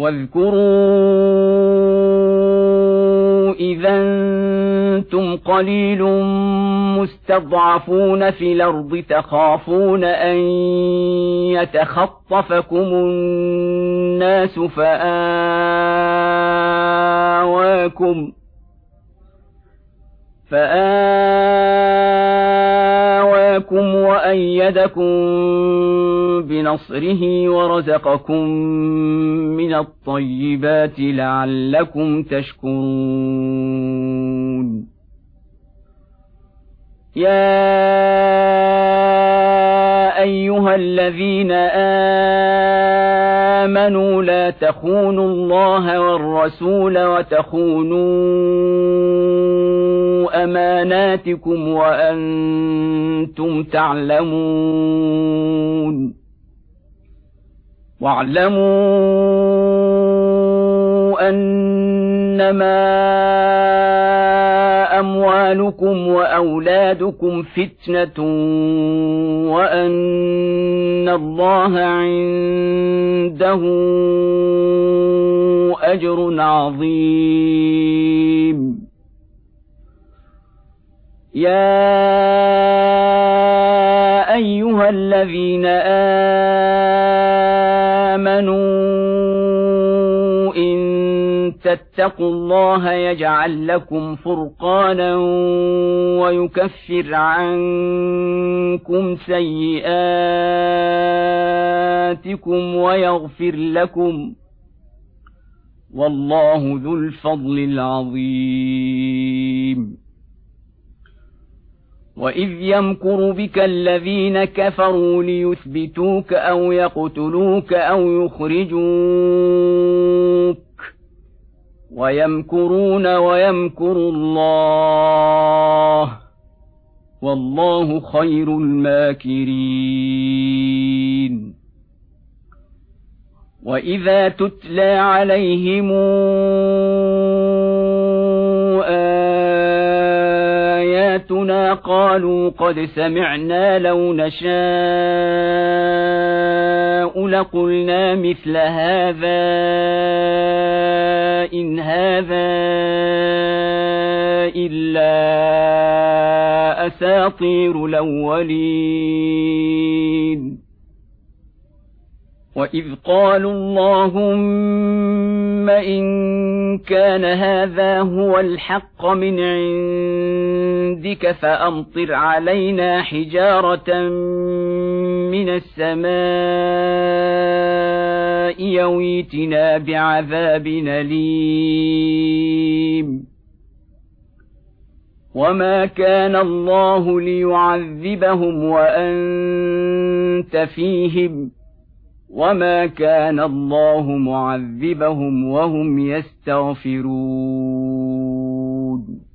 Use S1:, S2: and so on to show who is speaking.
S1: واذكروا إذا أنتم قليل مستضعفون في الأرض تخافون أن يتخطفكم الناس فآواكم وأيدكم بنصره ورزقكم من الطيبات لعلكم تشكرون. يا أيها الذين آمنوا لا تخونوا الله والرسول وتخونوا أماناتكم وأنتم تعلمون. واعلموا أنما أموالكم وأولادكم فتنة وأن الله عنده أجر عظيم. يا أيها الذين آمنوا إن تتقوا الله يجعل لكم فرقانا ويكفر عنكم سيئاتكم ويغفر لكم والله ذو الفضل العظيم. وإذ يمكر بك الذين كفروا ليثبتوك أو يقتلوك أو يخرجوك ويمكرون ويمكر الله والله خير الماكرين. وإذا تتلى عليهم آياتنا قالوا قد سمعنا لو نشاء لقلنا مثل هذا إن هذا إلا أساطير الأولين. وإذ قالوا اللهم إن كان هذا هو الحق من عندك فأمطر علينا حجارة من السماء يويتنا بعذاب أليم. وما كان الله ليعذبهم وأنت فيهم وما كان الله معذبهم وهم يستغفرون.